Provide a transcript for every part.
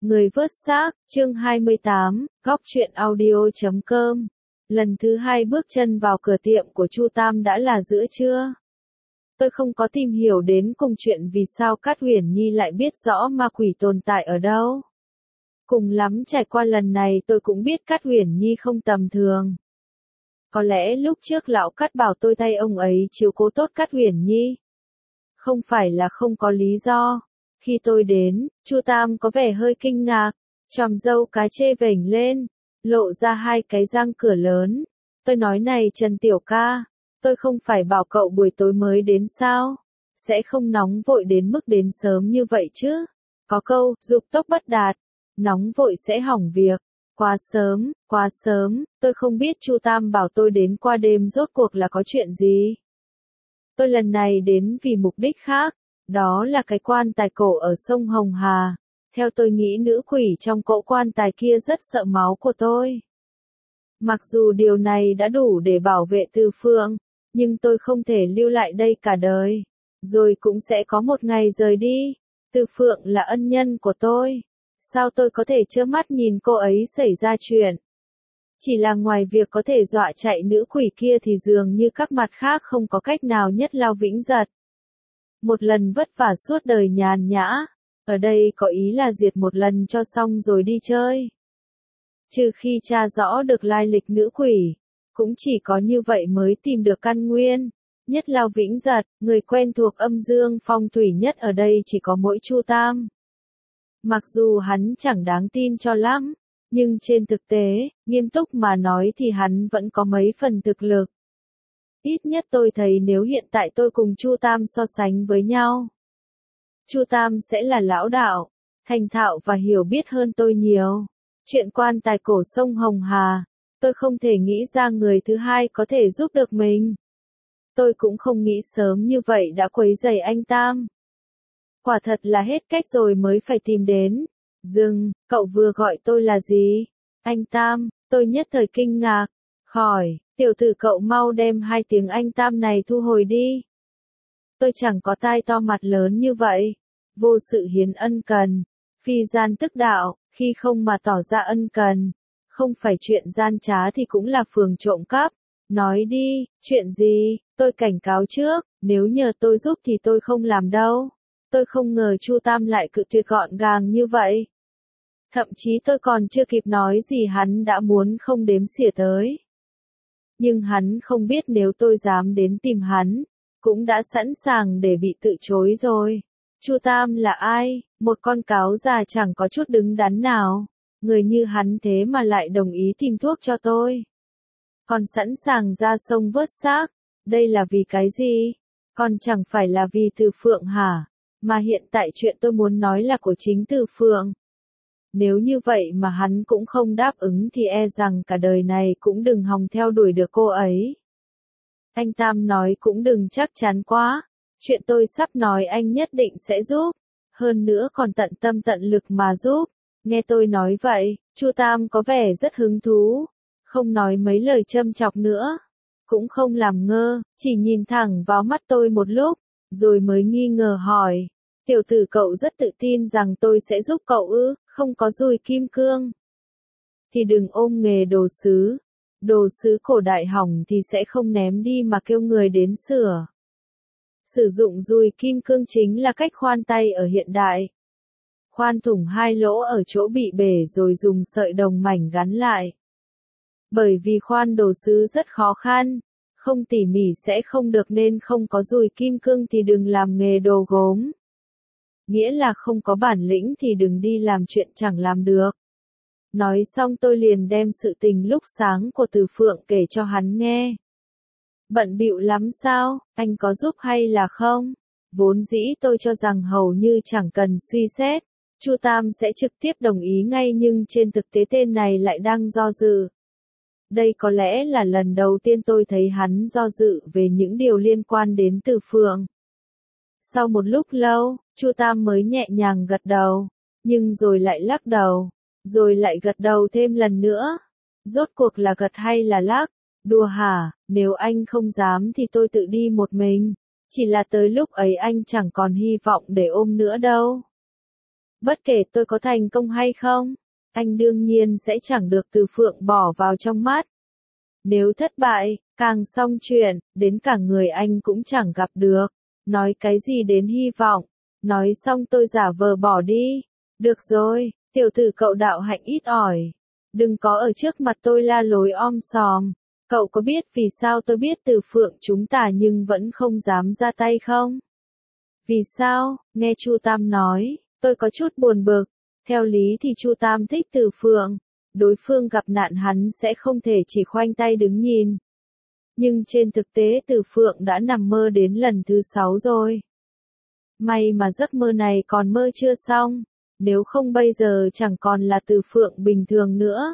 Người vớt xác, chương 28, góc truyện audio.com. Lần thứ hai bước chân vào cửa tiệm của Chu Tam đã là giữa trưa. Tôi không có tìm hiểu đến cùng chuyện vì sao Cát Uyển Nhi lại biết rõ ma quỷ tồn tại ở đâu. Cùng lắm trải qua lần này tôi cũng biết Cát Uyển Nhi không tầm thường. Có lẽ lúc trước lão Cát bảo tôi thay ông ấy chiếu cố tốt Cát Uyển Nhi. Không phải là không có lý do. Khi tôi đến, Chu Tam có vẻ hơi kinh ngạc, chòm râu cá chê vểnh lên, lộ ra hai cái răng cửa lớn. Tôi nói này Trần Tiểu ca, tôi không phải bảo cậu buổi tối mới đến sao? Sẽ không nóng vội đến mức đến sớm như vậy chứ? Có câu, dục tốc bất đạt, nóng vội sẽ hỏng việc. Quá sớm, tôi không biết Chu Tam bảo tôi đến qua đêm rốt cuộc là có chuyện gì. Tôi lần này đến vì mục đích khác. Đó là cái quan tài cổ ở sông Hồng Hà. Theo tôi nghĩ nữ quỷ trong cỗ quan tài kia rất sợ máu của tôi. Mặc dù điều này đã đủ để bảo vệ Từ Phượng, nhưng tôi không thể lưu lại đây cả đời. Rồi cũng sẽ có một ngày rời đi. Từ Phượng là ân nhân của tôi. Sao tôi có thể trơ mắt nhìn cô ấy xảy ra chuyện? Chỉ là ngoài việc có thể dọa chạy nữ quỷ kia thì dường như các mặt khác không có cách nào nhất lao vĩnh giật. Một lần vất vả suốt đời nhàn nhã, ở đây có ý là diệt một lần cho xong rồi đi chơi. Trừ khi tra rõ được lai lịch nữ quỷ, cũng chỉ có như vậy mới tìm được căn nguyên. Nhất lao vĩnh giật, người quen thuộc âm dương phong thủy nhất ở đây chỉ có mỗi Chu Tam. Mặc dù hắn chẳng đáng tin cho lắm, nhưng trên thực tế, nghiêm túc mà nói thì hắn vẫn có mấy phần thực lực. Ít nhất tôi thấy nếu hiện tại tôi cùng Chu Tam so sánh với nhau, Chu Tam sẽ là lão đạo, thành thạo và hiểu biết hơn tôi nhiều. Chuyện quan tài cổ sông Hồng Hà, tôi không thể nghĩ ra người thứ hai có thể giúp được mình. Tôi cũng không nghĩ sớm như vậy đã quấy rầy anh Tam. Quả thật là hết cách rồi mới phải tìm đến. Dừng, cậu vừa gọi tôi là gì? Anh Tam, tôi nhất thời kinh ngạc. Khỏi, tiểu tử cậu mau đem hai tiếng anh Tam này thu hồi đi. Tôi chẳng có tai to mặt lớn như vậy. Vô sự hiến ân cần. Phi gian tức đạo, khi không mà tỏ ra ân cần. Không phải chuyện gian trá thì cũng là phường trộm cắp. Nói đi, chuyện gì? Tôi cảnh cáo trước, nếu nhờ tôi giúp thì tôi không làm đâu. Tôi không ngờ Chu Tam lại cự tuyệt gọn gàng như vậy. Thậm chí tôi còn chưa kịp nói gì hắn đã muốn không đếm xỉa tới. Nhưng hắn không biết nếu tôi dám đến tìm hắn, cũng đã sẵn sàng để bị từ chối rồi. Chu Tam là ai? Một con cáo già chẳng có chút đứng đắn nào. Người như hắn thế mà lại đồng ý tìm thuốc cho tôi. Còn sẵn sàng ra sông vớt xác. Đây là vì cái gì? Còn chẳng phải là vì Từ Phượng hả? Mà hiện tại chuyện tôi muốn nói là của chính Từ Phượng. Nếu như vậy mà hắn cũng không đáp ứng thì e rằng cả đời này cũng đừng hòng theo đuổi được cô ấy. Anh Tam nói cũng đừng chắc chắn quá. Chuyện tôi sắp nói anh nhất định sẽ giúp. Hơn nữa còn tận tâm tận lực mà giúp. Nghe tôi nói vậy, Chu Tam có vẻ rất hứng thú. Không nói mấy lời châm chọc nữa. Cũng không làm ngơ, chỉ nhìn thẳng vào mắt tôi một lúc. Rồi mới nghi ngờ hỏi. Tiểu tử cậu rất tự tin rằng tôi sẽ giúp cậu ư, không có dùi kim cương. Thì đừng ôm nghề đồ sứ. Đồ sứ cổ đại hỏng thì sẽ không ném đi mà kêu người đến sửa. Sử dụng dùi kim cương chính là cách khoan tay ở hiện đại. Khoan thủng hai lỗ ở chỗ bị bể rồi dùng sợi đồng mảnh gắn lại. Bởi vì khoan đồ sứ rất khó khăn, không tỉ mỉ sẽ không được nên không có dùi kim cương thì đừng làm nghề đồ gốm. Nghĩa là không có bản lĩnh thì đừng đi làm chuyện chẳng làm được. Nói xong tôi liền đem sự tình lúc sáng của Từ Phượng kể cho hắn nghe. Bận bịu lắm sao, anh có giúp hay là không? Vốn dĩ tôi cho rằng hầu như chẳng cần suy xét, Chu Tam sẽ trực tiếp đồng ý ngay nhưng trên thực tế tên này lại đang do dự. Đây có lẽ là lần đầu tiên tôi thấy hắn do dự về những điều liên quan đến Từ Phượng. Sau một lúc lâu, Chu Tam mới nhẹ nhàng gật đầu, nhưng rồi lại lắc đầu, rồi lại gật đầu thêm lần nữa. Rốt cuộc là gật hay là lắc? Đùa hả, nếu anh không dám thì tôi tự đi một mình. Chỉ là tới lúc ấy anh chẳng còn hy vọng để ôm nữa đâu. Bất kể tôi có thành công hay không, anh đương nhiên sẽ chẳng được Từ Phượng bỏ vào trong mắt. Nếu thất bại, càng xong chuyện, đến cả người anh cũng chẳng gặp được. Nói cái gì đến hy vọng. Nói xong tôi giả vờ bỏ đi. Được rồi, tiểu tử cậu đạo hạnh ít ỏi. Đừng có ở trước mặt tôi la lối om sòm. Cậu có biết vì sao tôi biết Từ Phượng chúng ta nhưng vẫn không dám ra tay không? Vì sao? Nghe Chu Tam nói, tôi có chút buồn bực. Theo lý thì Chu Tam thích Từ Phượng. Đối phương gặp nạn hắn sẽ không thể chỉ khoanh tay đứng nhìn. Nhưng trên thực tế Từ Phượng đã nằm mơ đến lần thứ 6 rồi. May mà giấc mơ này còn mơ chưa xong, nếu không bây giờ chẳng còn là Từ Phượng bình thường nữa.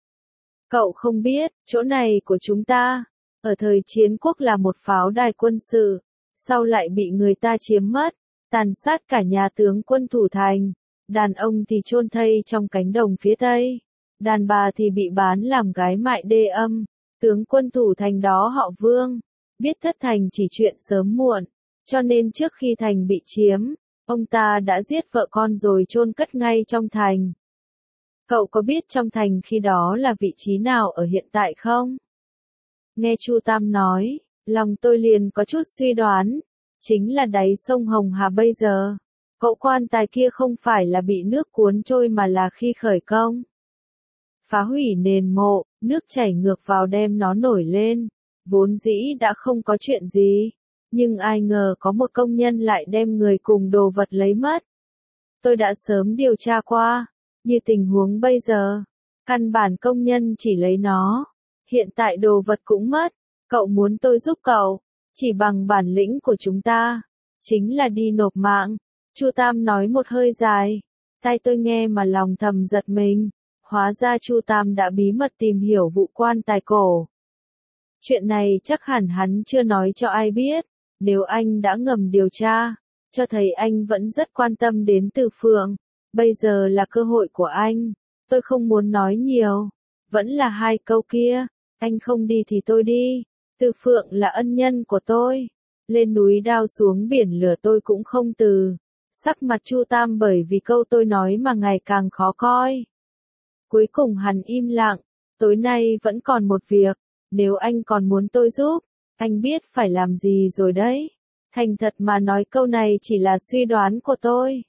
Cậu không biết, chỗ này của chúng ta, ở thời chiến quốc là một pháo đài quân sự, sau lại bị người ta chiếm mất, tàn sát cả nhà tướng quân thủ thành, đàn ông thì chôn thây trong cánh đồng phía tây, đàn bà thì bị bán làm gái mại đê âm, tướng quân thủ thành đó họ Vương, biết thất thành chỉ chuyện sớm muộn, cho nên trước khi thành bị chiếm, ông ta đã giết vợ con rồi chôn cất ngay trong thành. Cậu có biết trong thành khi đó là vị trí nào ở hiện tại không? Nghe Chu Tam nói, lòng tôi liền có chút suy đoán, chính là đáy sông Hồng Hà bây giờ. Cậu quan tài kia không phải là bị nước cuốn trôi mà là khi khởi công. Phá hủy nền mộ, nước chảy ngược vào đem nó nổi lên, vốn dĩ đã không có chuyện gì, nhưng ai ngờ có một công nhân lại đem người cùng đồ vật lấy mất. Tôi đã sớm điều tra qua, như tình huống bây giờ, căn bản công nhân chỉ lấy nó, hiện tại đồ vật cũng mất, cậu muốn tôi giúp cậu, chỉ bằng bản lĩnh của chúng ta, chính là đi nộp mạng. Chu Tam nói một hơi dài, tai tôi nghe mà lòng thầm giật mình, hóa ra Chu Tam đã bí mật tìm hiểu vụ quan tài cổ. Chuyện này chắc hẳn hắn chưa nói cho ai biết, nếu anh đã ngầm điều tra, cho thấy anh vẫn rất quan tâm đến Từ Phượng, bây giờ là cơ hội của anh, tôi không muốn nói nhiều, vẫn là hai câu kia, anh không đi thì tôi đi, Từ Phượng là ân nhân của tôi, lên núi đao xuống biển lửa tôi cũng không từ. Sắc mặt Chu Tam bởi vì câu tôi nói mà ngày càng khó coi. Cuối cùng hắn im lặng, tối nay vẫn còn một việc, nếu anh còn muốn tôi giúp, anh biết phải làm gì rồi đấy. Thành thật mà nói câu này chỉ là suy đoán của tôi.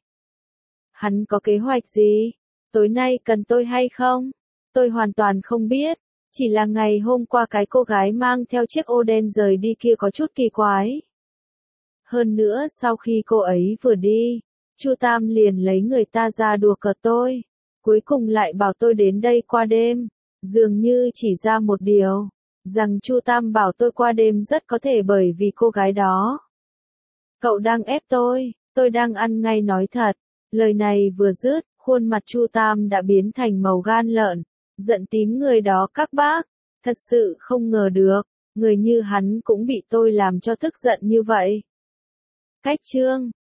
Hắn có kế hoạch gì? Tối nay cần tôi hay không? Tôi hoàn toàn không biết, chỉ là ngày hôm qua cái cô gái mang theo chiếc ô đen rời đi kia có chút kỳ quái. Hơn nữa sau khi cô ấy vừa đi, Chu Tam liền lấy người ta ra đùa cợt tôi, cuối cùng lại bảo tôi đến đây qua đêm, dường như chỉ ra một điều, rằng Chu Tam bảo tôi qua đêm rất có thể bởi vì cô gái đó. Cậu đang ép tôi đang ăn ngay nói thật, lời này vừa dứt, khuôn mặt Chu Tam đã biến thành màu gan lợn, giận tím người đó các bác, thật sự không ngờ được, người như hắn cũng bị tôi làm cho tức giận như vậy. Cách chương